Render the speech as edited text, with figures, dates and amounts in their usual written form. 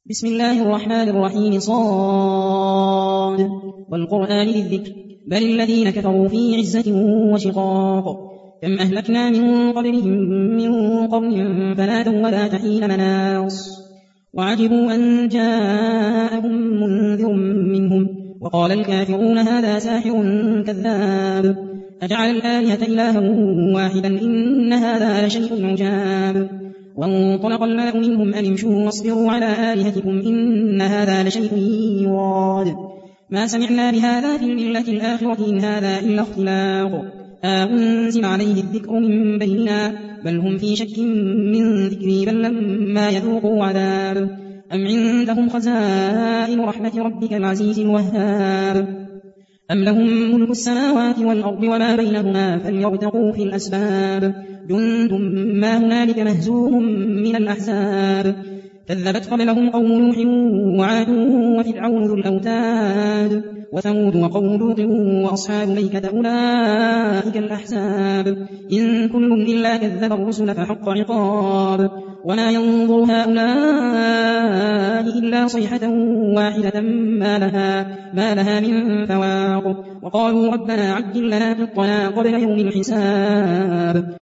بسم الله الرحمن الرحيم صاد والقرآن ذي الذكر بل الذين كفروا في عزة وشقاق كم أهلكنا من قبلهم من قرن فنادوا ولا تحين مناص وعجبوا أن جاءهم منذر منهم وقال الكافرون هذا ساحر كذاب أجعل الآلهة إلها واحدا إن هذا لشيء عجاب وانطلق الملأ منهم أن امشوا واصبروا على آلهتكم إن هذا لشيء يراد ما سمعنا بهذا في الملة الآخرة إن هذا إلا اختلاق أنزل عليه الذكر من بيننا بل هم في شك من ذكري بل لما يذوقوا عذاب أم عندهم خزائن رحمة ربك العزيز الوهاب أم لهم ملك السماوات والأرض وما بينهما فليرتقوا في الأسباب جند ما هنالك مهزوم من الأحزاب كذبت قبلهم قوم نوح وعاد وفرعون ذو الأوتاد وثمود وقوم لوط وأصحاب الأيكة أولئك الأحزاب إن كل إلا كذب الرسل فحق عقاب وما ينظر هؤلاء إلا صيحة واحدة ما لها من فواق وقالوا ربنا عجل لنا قطنا قبل يوم الحساب